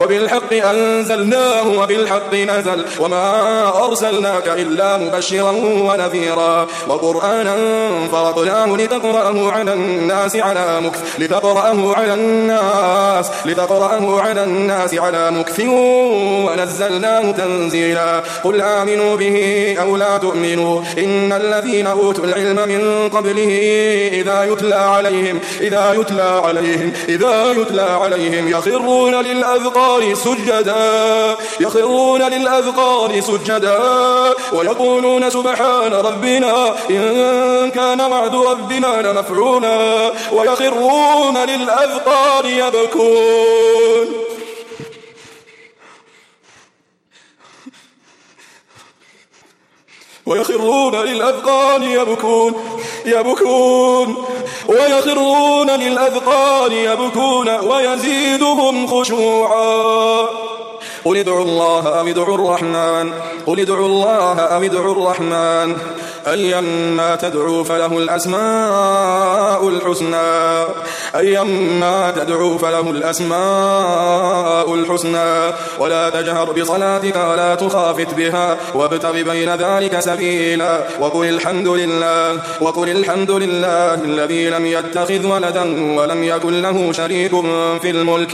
وبالحق أنزلناه وبالحق نزل وما أرسلناك إلا مبشرا ونذيرا وقرآنا فرقناه لتقرأه على الناس على مكث ونزلناه تنزيلا قل آمنوا به أو لا تؤمنوا إن الذين أوتوا العلم من قبله إذا يتلى عليهم يخرون للأذقان سجدا ويقولون سبحان ربنا إن كان وعد ربنا لمفعولا ويخرون للأذقان ويزيدهم خشوعا قل ادعوا الله أو ادعوا الرحمن أيما تدعوا فله الأسماء الحسنى ولا تجهر بصلاتك ولا تخافت بها وابتغ بين ذلك سبيلا وقل الحمد لله الذي لم يتخذ ولدا ولم يكن له شريك في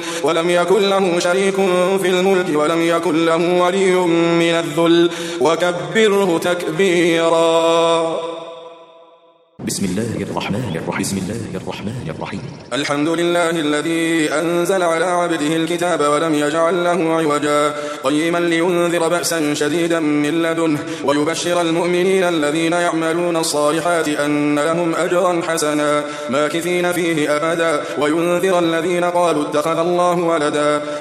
الملك ولم يكن له ولي من الذل وكبره تكبيرا. بسم الله الرحمن الرحيم الحمد لله الذي أنزل على عبده الكتاب ولم يجعل له عوجا قيما لينذر بأسا شديدا من لدنه ويبشر المؤمنين الذين يعملون الصالحات أن لهم أجرا حسنا ماكثين فيه أبدا وينذر الذين قالوا اتخذ الله ولدا